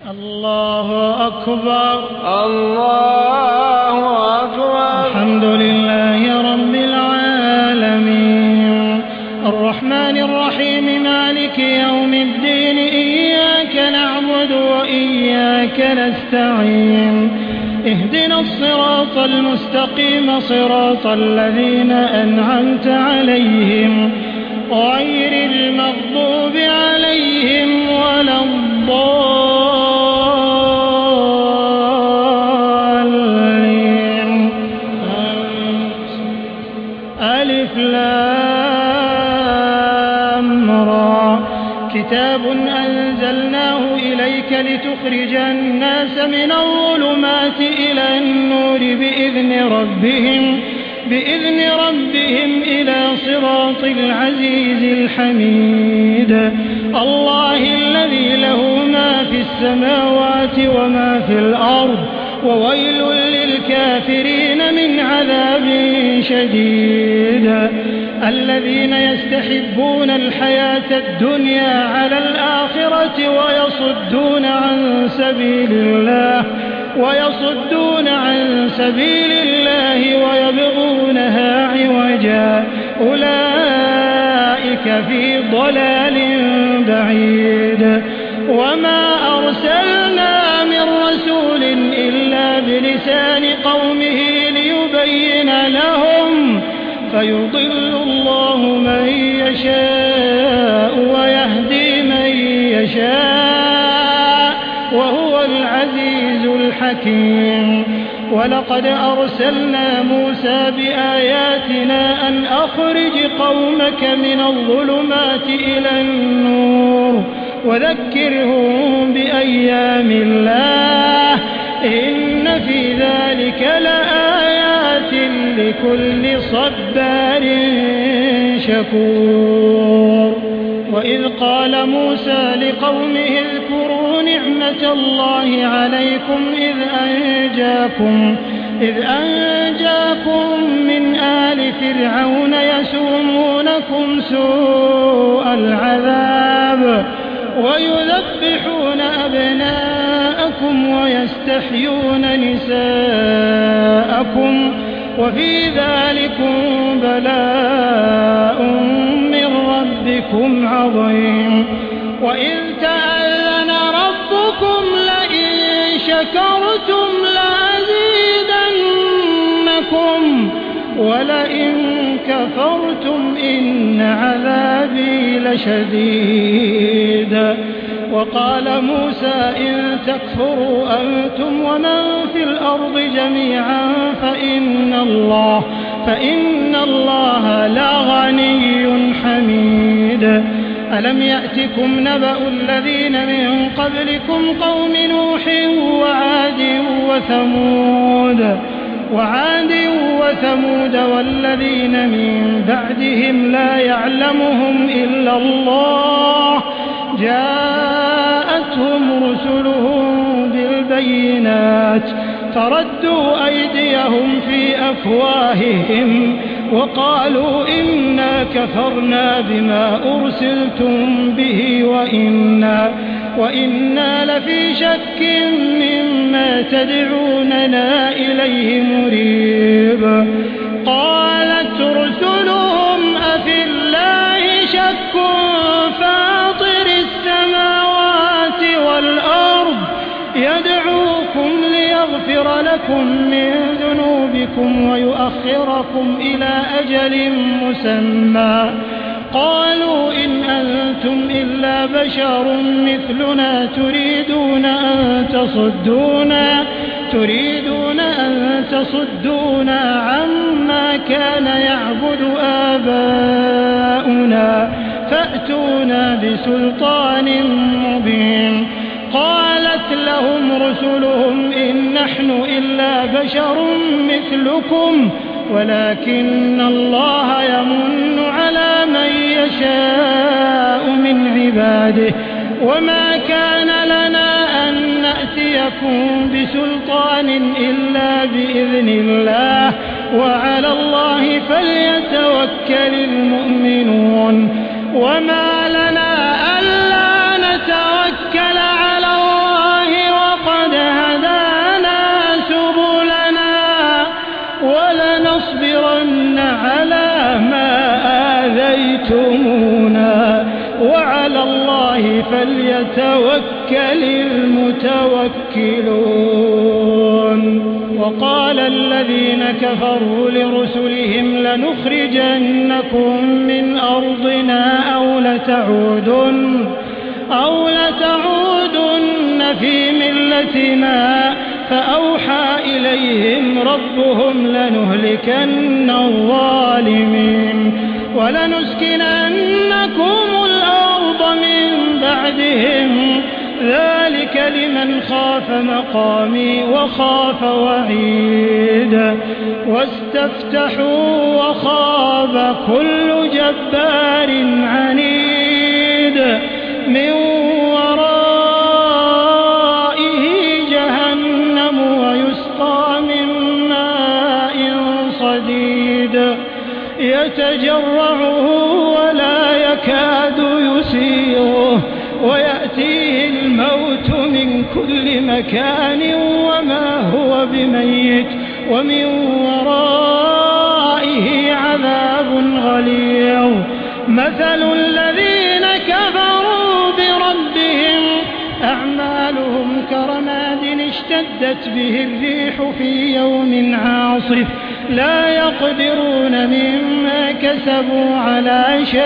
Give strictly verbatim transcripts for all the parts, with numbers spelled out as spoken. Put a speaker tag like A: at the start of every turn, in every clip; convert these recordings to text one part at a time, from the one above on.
A: الله أكبر
B: الله أكبر.
A: الحمد لله رب العالمين الرحمن الرحيم مالك يوم الدين إياك نعبد وإياك نستعين اهدنا الصراط المستقيم صراط الذين أنعمت عليهم غير المغضوب عليهم ولا الضالين. ألف لام را كتاب أنزلناه إليك لتخرج الناس من الظلمات إلى النور بإذن ربهم بإذن ربهم إلى صراط العزيز الحميد الله الذي له ما في السماوات وما في الأرض وويل للكافرين من عذاب شديد الذين يستحبون الحياة الدنيا على الآخرة ويصدون عن سبيل الله ويصدون عن سبيل الله ويبغونها عوجا أولئك في ضلال بعيد وما أرسلنا من رسول إلا بلسان قومه ليبين لهم فيضل الله من يشاء ويهدي من يشاء وهو العزيز الحكيم ولقد أرسلنا موسى بآياتنا أن أخرج قومك من الظلمات إلى النور وذكرهم بأيام الله إن في ذلك لآيات لكل صبار شكور وإذ قال موسى لقومه اذكروا نعمة الله عليكم إذ أنجاكم إذ أنجاكم من آل فرعون يسومونكم سوء العذاب ويذبحون أبناءكم ويستحيون نساءكم وفي ذلكم بلاء من ربكم عظيم وإذ تأذن ربكم لئن شكرتم لأزيدنكم ولئن كفرتم إن عذابي لشديد وقال موسى إن تكفروا أنتم ومن في الأرض جميعا فإن الله فإن الله لغني حميد ألم يأتكم نبأ الذين من قبلكم قوم نوح وعاد وثمود وعاد وثمود والذين من بعدهم لا يعلمهم إلا الله جاءتهم رسلهم بالبينات فردوا أيديهم في أفواههم وقالوا إنا كفرنا بما أرسلتم به وإنا, وإنا لفي شك مما تدعوننا إليه مريب قالت رسلهم أفي الله شك فاطر السماوات والأرض يدعوكم ليغفر لكم من ذنوبكم ويؤخركم إلى أجل مسمى قالوا إن أنتم إلا بشر مثلنا تريدون أن تصدونا تريدون أن تصدونا عما كان يعبد آباؤنا فأتونا بسلطان مبين قالت لهم رسلهم إن نحن إلا بشر مثلكم ولكن الله يمن على من يشاء من عباده وما كان لنا أن نأتيكم بسلطان إلا بإذن الله وعلى الله فليتوكل المؤمنون وما لنا ألا نتوكل على الله فليتوكل المتوكلون. وقال الذين كفروا لرسلهم لنخرجنكم من أرضنا أو لتعودن أو لتعودن في ملتنا فأوحى إليهم ربهم لنهلكن الظالمين ولنسكننكم الأرض من بعدهم ذلك لمن خاف مقامي وخاف وعيد. واستفتحوا وخاب كل جبار عنيد من ورائه جهنم ويسقى من ماء صديد يتجرعه ولا يكاد يسيغه ويأتيه الموت من كل مكان وما هو بميت ومن ورائه عذاب غليظ. مثل الذين كفروا بربهم أعمالهم كرماد اشتدت به الريح في يوم عاصف لا يقدرون مما كسبوا على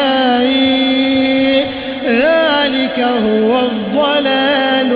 A: شيء ذلك هو الضلال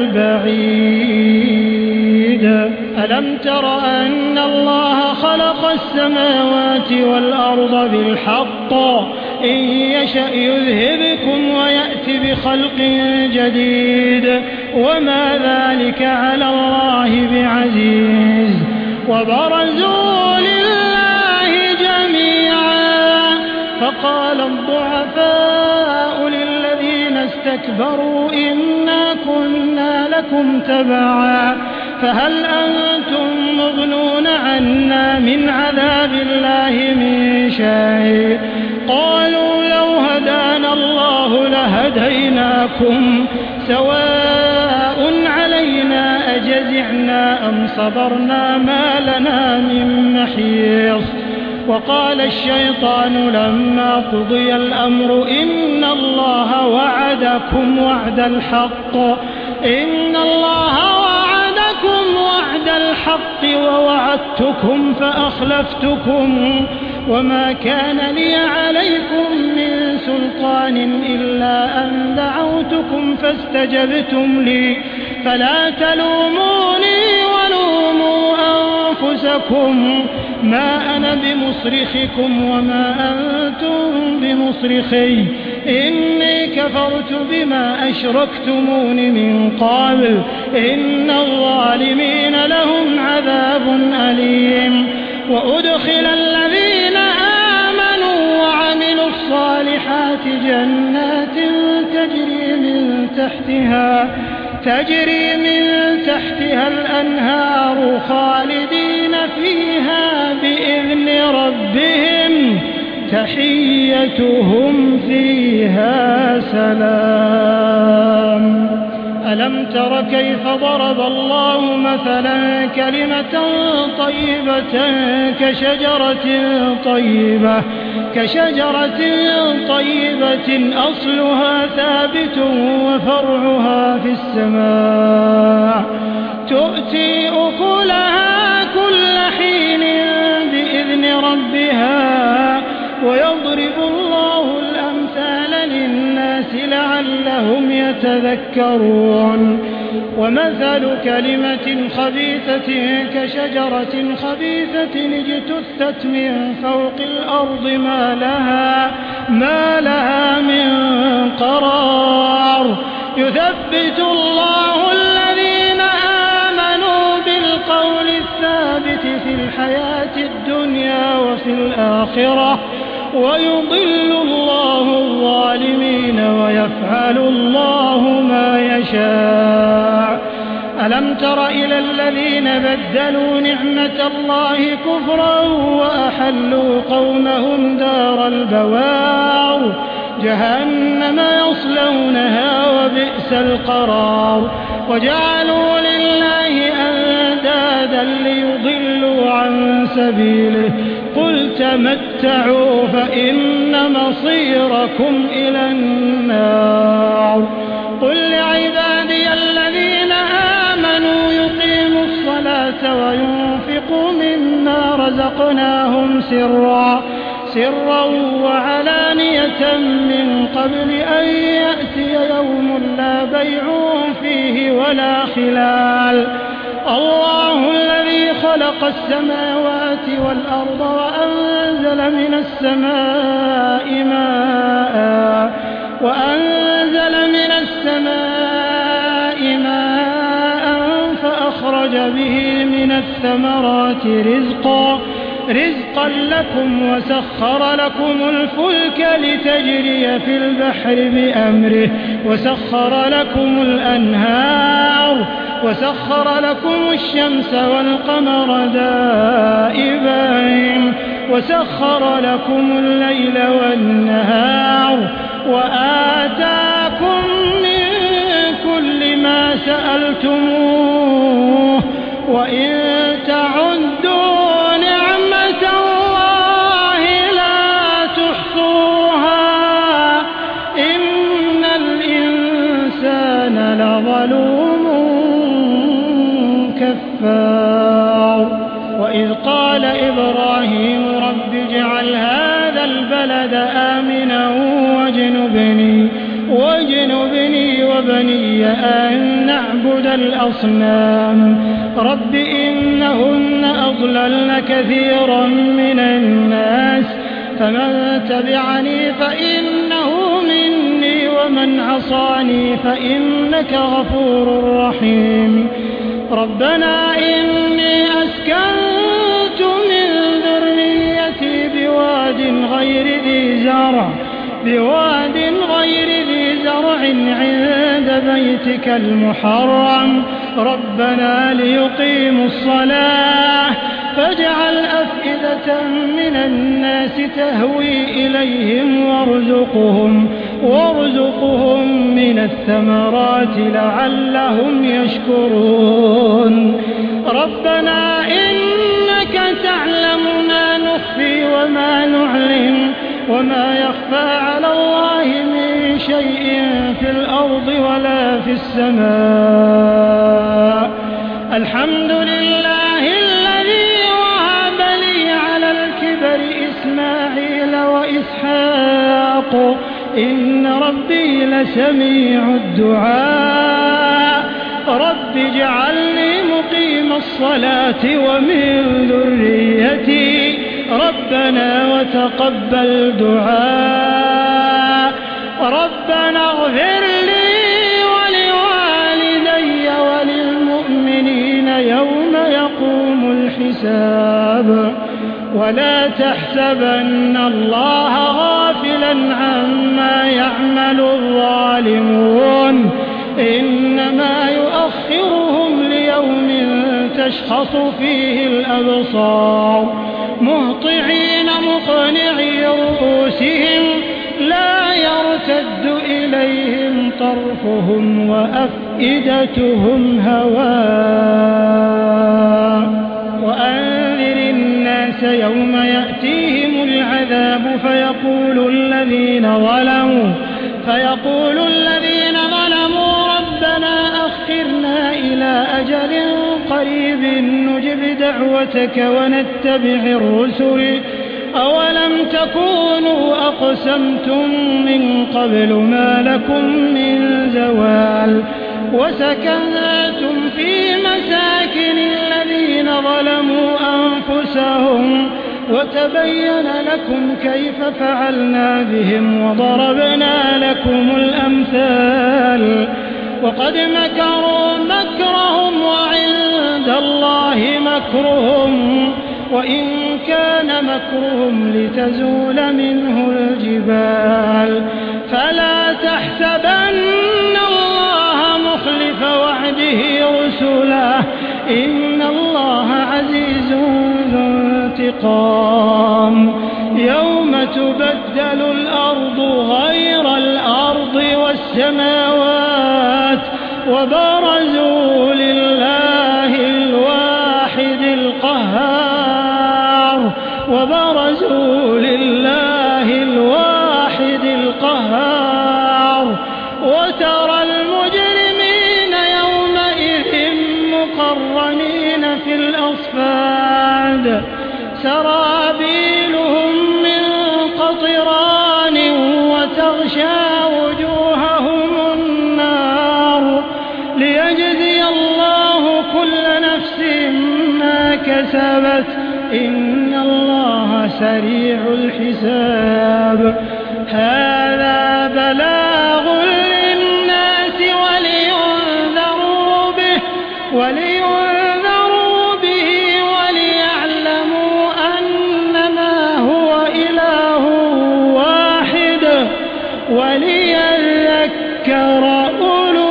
A: البعيد. ألم تر أن الله خلق السماوات والأرض بالحق إن يشأ يذهبكم ويأتي بخلق جديد وما ذلك على الله بعزيز. وبرزوا لله جميعا فقال الضعفاء للذين استكبروا إنا كنا لكم تبعا فهل أنتم مغنون عنا من عذاب الله من شيء قالوا لو هدانا الله لهديناكم سواء علينا أجزعنا أم صبرنا ما لنا من محيص. وقال الشيطان لما قضي الأمر إن الله وعدكم وعد الحق إن الله وعدكم وعد الحق ووعدتكم فأخلفتكم وما كان لي عليكم من سلطان إلا أن دعوتكم فاستجبتم لي فلا تلوموني ولوموا أنفسكم ما أنا بمصرخكم وما أنتم بمصرخي إني كفرت بما أشركتمون من قبل إن الظالمين لهم عذاب أليم. وأدخل الذين آمنوا وعملوا الصالحات جنات تجري من تحتها تجري من تحتها الأنهار خالدين فيها بإذن ربهم تحيتهم فيها سلام. ألم تر كيف ضرب الله مثلا كلمة طيبة كشجرة طيبة كشجرة طيبة أصلها ثابت وفرعها في السماء تؤتي أكلها كل حين بإذن ربها ويضرب الله الأمثال للناس لعلهم يتذكرون. ومثل كلمة خبيثة كشجرة خبيثة اجتثت من فوق الأرض ما لها, ما لها من قرار يثبت الله الذين آمنوا بالقول الثابت في الحياة الدنيا وفي الآخرة ويضل الله الظالمين ويفعل الله ما يشاء. ألم تر إلى الذين بدلوا نعمة الله كفرا وأحلوا قومهم دار البوار جهنم يصلونها وبئس القرار وجعلوا لله أندادا ليضلوا عن سبيله قل تمتعوا فإن مصيركم إلى النار. قل عبادي الذين آمنوا يقيموا الصلاة وينفقوا مما رزقناهم سرا سرا وعلانية من قبل أن يأتي يوم لا بيع فيه ولا خلال. الله الذي خلق السماوات والأرض وأنزل من السماء ماء وأنزل من السماء ماء فأخرج به من الثمرات رزقا رزقا لكم وسخر لكم الفلك لتجري في البحر بأمره وسخر لكم الأنهار وسخر لكم الشمس والقمر دائبين وسخر لكم الليل والنهار وآتاكم من كل ما سألتموه وإن تعدوا نعمة الله لا تحصوها إن الإنسان لظلوم كفار. وإذ قال إبراهيم رب اجعل هذا البلد آمنا واجنبني واجنبني وبني أن نعبد الأصنام رب إنهن أضللن كثيرا من الناس فمن تبعني فإنه مني ومن عصاني فإنك غفور رحيم. ربنا إني أسكنت من ذريتي بواد غير ذي زرع بواد غير ذي زرع عند بيتك المحرم ربنا ليقيموا الصلاة فاجعل أفئدة من الناس تهوي إليهم وارزقهم وارزقهم من الثمرات لعلهم يشكرون. ربنا إنك تعلم ما نخفي وما نعلن وما يخفى على الله من شيء في الأرض ولا في السماء. الحمد لله الذي وهب لي على الكبر إسماعيل وإسحاق إن ربي لسميع الدعاء. رب اجعلني مقيم الصلاة ومن ذريتي ربنا وتقبل دعاء. ربنا اغفر لي ولوالدي وللمؤمنين يوم يقوم الحساب. ولا تحسبن الله غافلا عما يعمل الظالمون إنما يؤخرهم ليوم تشخص فيه الأبصار مهطعين مقنعي رؤوسهم لا يرتد إليهم طرفهم وأفئدتهم هواء. وأنذر الناس يوم يأتيهم العذاب فيقول الذين ظلموا فيقول الذين ظلموا ربنا أخرنا إلى أجل قريب نجب دعوتك ونتبع الرسل أولم تكونوا أقسمتم من قبل ما لكم من زوال وسكنتم في مساكن الذين ظلموا أنفسهم وتبين لكم كيف فعلنا بهم وضربنا لكم الأمثال. وقد مكروا مكرهم وعند الله مكرهم وإن كان مكرهم لتزول منه الجبال. فلا تحسبن الله مخلف وعده رسله إن الله عزيز ذو انتقام. يوم تبدل الأرض غير الأرض والسماوات وبرزوا لله الواحد القهار وبرزوا لله الواحد القهار وترى المجرمين سرابيلهم من قطران وتغشى وجوههم النار ليجزي الله كل نفس ما كسبت إن الله سريع الحساب. هذا بلاغ للناس ولينذروا به ولينذروا به وليعلموا أنما هو إله واحد وليذكر أولو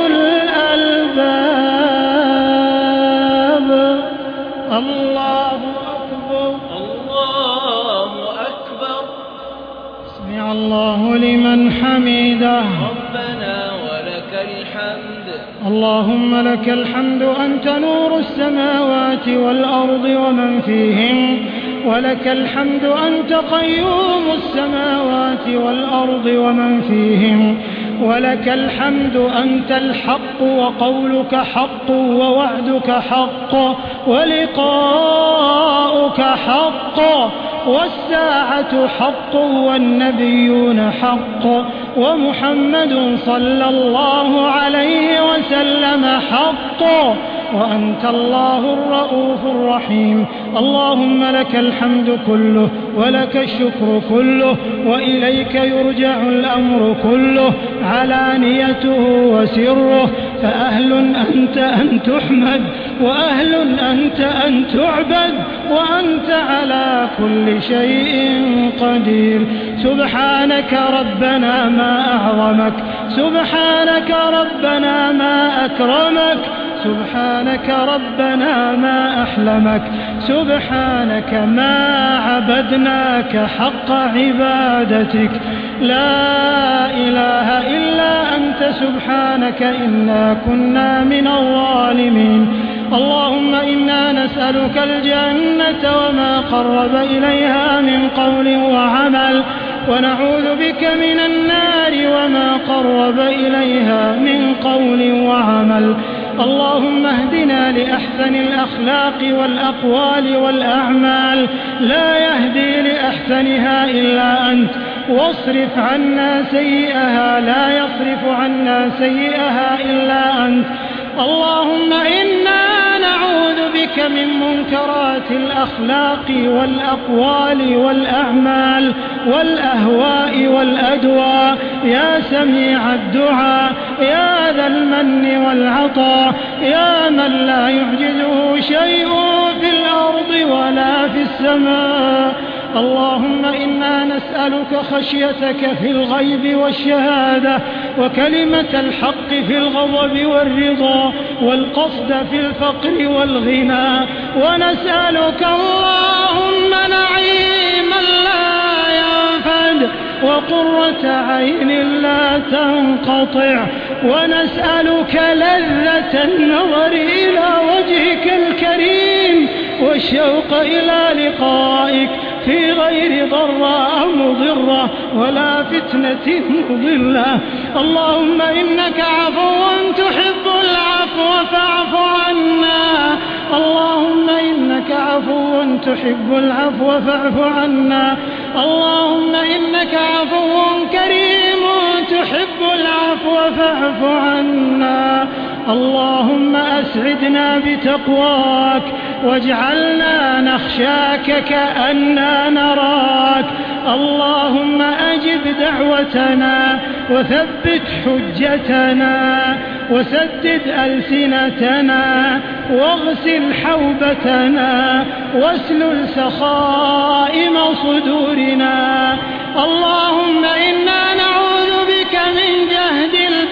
A: الألباب. الله أكبر
B: الله أكبر.
A: سمع الله لمن حمده.
B: ربنا ولك الحمد.
A: اللهم لك الحمد أنت نور السماوات والأرض ومن فيهن ولك الحمد أنت قيوم السماوات والأرض ومن فيهن ولك الحمد أنت الحق وقولك حق ووعدك حق ولقاؤك حق والساعة حق والنبيون حق ومحمد صلى الله عليه وسلم حق وأنت الله الرؤوف الرحيم. اللهم لك الحمد كله ولك الشكر كله وإليك يرجع الأمر كله علانيته وسره. فأهل أنت أن تحمد وأهل أنت أن تعبد وأنت على كل شيء قدير. سبحانك ربنا ما أعظمك سبحانك ربنا ما أكرمك سبحانك ربنا ما أحلمك سبحانك ما عبدناك حق عبادتك. لا إله إلا أنت سبحانك إنا كنا من الظالمين. اللهم إنا نسألك الجنة وما قرب إليها من قول وعمل ونعوذ بك من النار وما قرب إليها من قول وعمل. اللهم اهدنا لأحسن الأخلاق والأقوال والأعمال لا يهدي لأحسنها إلا أنت واصرف عنا سيئها لا يصرف عنا سيئها إلا أنت. اللهم إنا نعوذ بك من منكرات الأخلاق والأقوال والأعمال والأهواء والأدواء يا سميع الدعاء يا ذا المن والعطاء يا من لا يعجزه شيء في الأرض ولا في السماء. اللهم إنا نسألك خشيتك في الغيب والشهادة وكلمة الحق في الغضب والرضا والقصد في الفقر والغنى ونسألك اللهم نعيما لا ينفد وقرة عين لا تنقطع ونسألك لذة النظر إلى وجهك الكريم والشوق إلى لقائك في غير ضراء مضرة ولا فتنة مضلة. اللهم إنك عفو تحب العفو فاعف عنا. اللهم إنك عفو تحب العفو فاعف عنا. اللهم إنك عفو كريم تحب العفو فاعف عنا. اللهم أسعدنا بتقواك واجعلنا نخشاك كأننا نراك. اللهم أجب دعوتنا وثبت حجتنا وسدد ألسنتنا واغسل حوبتنا واسلل سخائم صدورنا. اللهم إنا نعوذ بك من جهد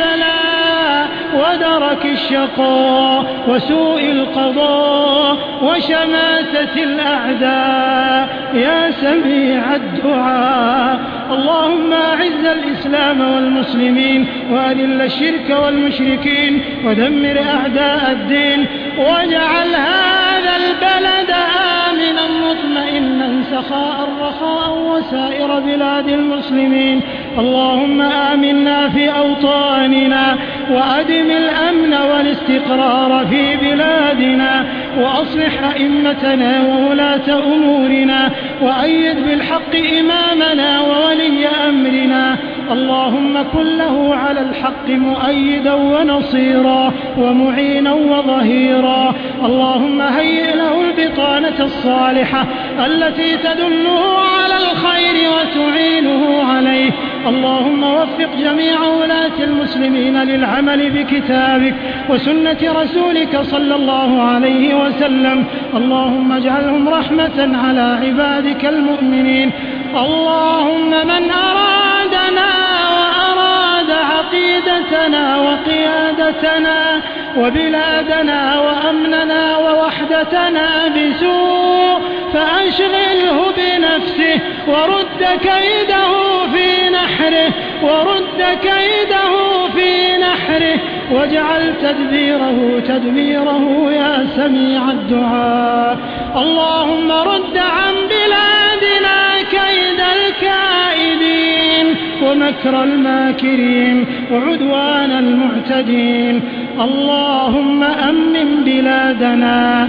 A: البلاء ودرك الشقاء وسوء القضاء وشماتة الأعداء يا سميع الدعاء. اللهم أعز الإسلام والمسلمين وأذل الشرك والمشركين ودمر أعداء الدين واجعل هذا البلد آمنا مطمئنا سخاء رخاء وسائر بلاد المسلمين. اللهم آمنا في أوطاننا وأدم الأمن والاستقرار في بلادنا، وأصلح أئمتنا وولاة أمورنا، وأيد بالحق إمامنا وولي أمرنا. اللهم كن له على الحق مؤيدا ونصيرا ومعينا وظهيرا. اللهم هيئ له البطانة الصالحة التي تدله على الخير وتعينه عليه. اللهم وفق جميع ولاة المسلمين للعمل بكتابك وسنة رسولك صلى الله عليه وسلم. اللهم اجعلهم رحمة على عبادك المؤمنين. اللهم من أرادنا وأراد عقيدتنا وقيادتنا وبلادنا وأمننا ووحدتنا بسوء فأشغله بنفسه ورد كيده في نحره ورد كيده في نحره واجعل تدبيره تدميره يا سميع الدعاء. اللهم رد عن بلادنا كيد الكائدين ومكر الماكرين وعدوان المعتدين. اللهم أمن بلادنا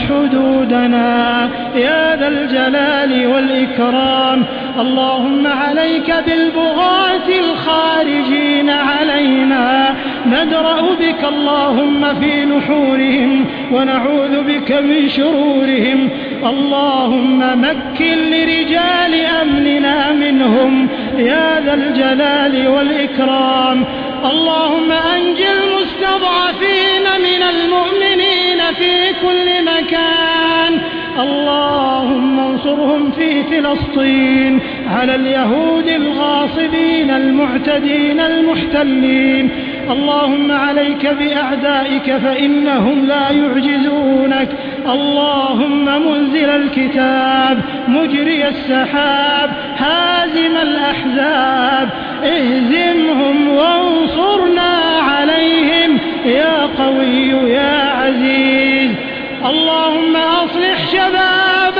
A: وحدودنا يا ذا الجلال والإكرام. اللهم عليك بالبغاة الخارجين علينا، ندرأ بك اللهم في نحورهم ونعوذ بك من شرورهم. اللهم مكن لرجال أمننا منهم يا ذا الجلال والإكرام. اللهم أنج المستضعفين من المؤمنين في كل مكان. اللهم انصرهم في فلسطين على اليهود الغاصبين المعتدين المحتلين. اللهم عليك بأعدائك فإنهم لا يعجزونك. اللهم منزل الكتاب مجري السحاب هازم الأحزاب اهزمهم وانصرنا عليهم يا قوي يا عزيز. اللهم أصلح شباب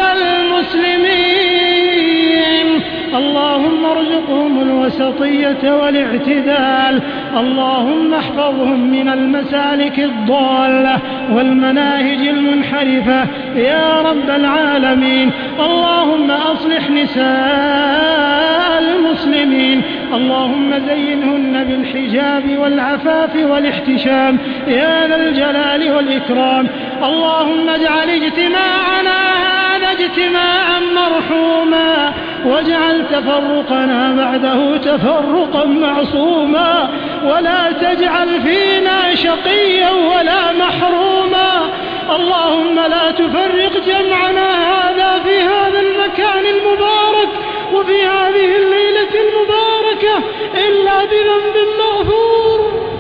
A: المسلمين. اللهم ارزقهم الوسطية والاعتدال. اللهم احفظهم من المسالك الضالة والمناهج المنحرفة يا رب العالمين. اللهم أصلح نساء المسلمين. اللهم زينهن بالحجاب والعفاف والاحتشام يا ذا الجلال والإكرام. اللهم اجعل اجتماعنا هذا اجتماعا مرحوما واجعل تفرقنا بعده تفرقا معصوما ولا تجعل فينا شقيا ولا محروما. اللهم لا تفرق جمعنا هذا في هذا المكان المبارك وفي هذه الليلة المباركة إلا بذنب مغفور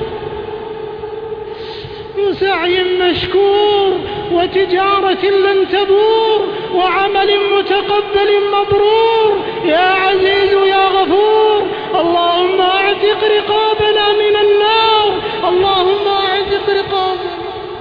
A: وسعي مشكور وتجارة لن تبور وعمل متقبل مبرور يا عزيز يا غفور. اللهم اعتق رقابنا من النار. اللهم اعتق رقابنا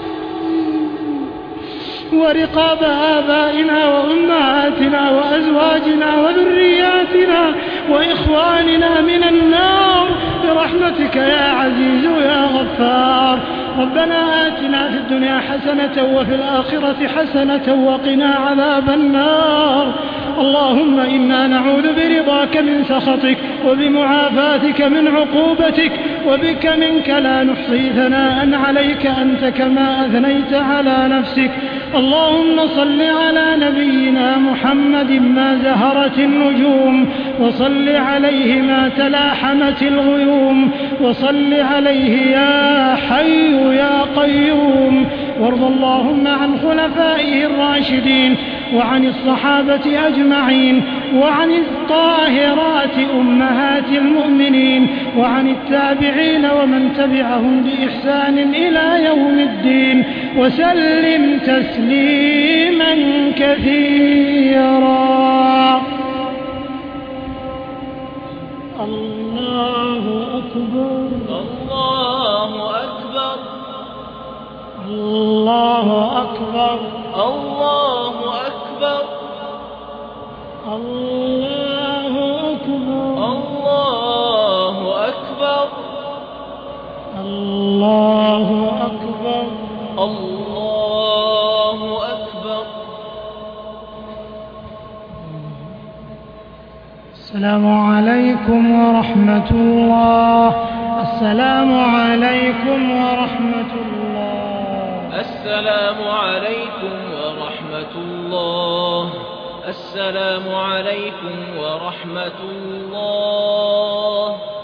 A: ورقاب آبائنا وأمهاتنا وأزواجنا وذرياتنا وإخواننا من النار برحمتك يا عزيز يا غفار. ربنا آتنا في الدنيا حسنة وفي الآخرة حسنة وقنا عذاب النار. اللهم إنا نعوذ برضاك من سخطك وبمعافاتك من عقوبتك وبك منك لا نحصي ثناء عليك أنت كما أثنيت على نفسك. اللهم صل على نبينا محمد ما زهرت النجوم وصل عليه ما تلاحمت الغيوم وصل عليه يا حي يا قيوم. وارض اللهم عن خلفائه الراشدين وعن الصحابة أجمعين وعن الطاهرات أمهات المؤمنين وعن التابعين ومن تبعهم بإحسان إلى يوم الدين وسلم تسليما كثيرا. الله أكبر
B: الله أكبر
A: الله أكبر
B: الله أكبر
A: الله أكبر
B: الله أكبر
A: الله أكبر.
B: الله أكبر.
A: السلام عليكم ورحمة الله. السلام عليكم ورحمة الله.
B: السلام عليكم ورحمة الله. السلام عليكم ورحمة الله.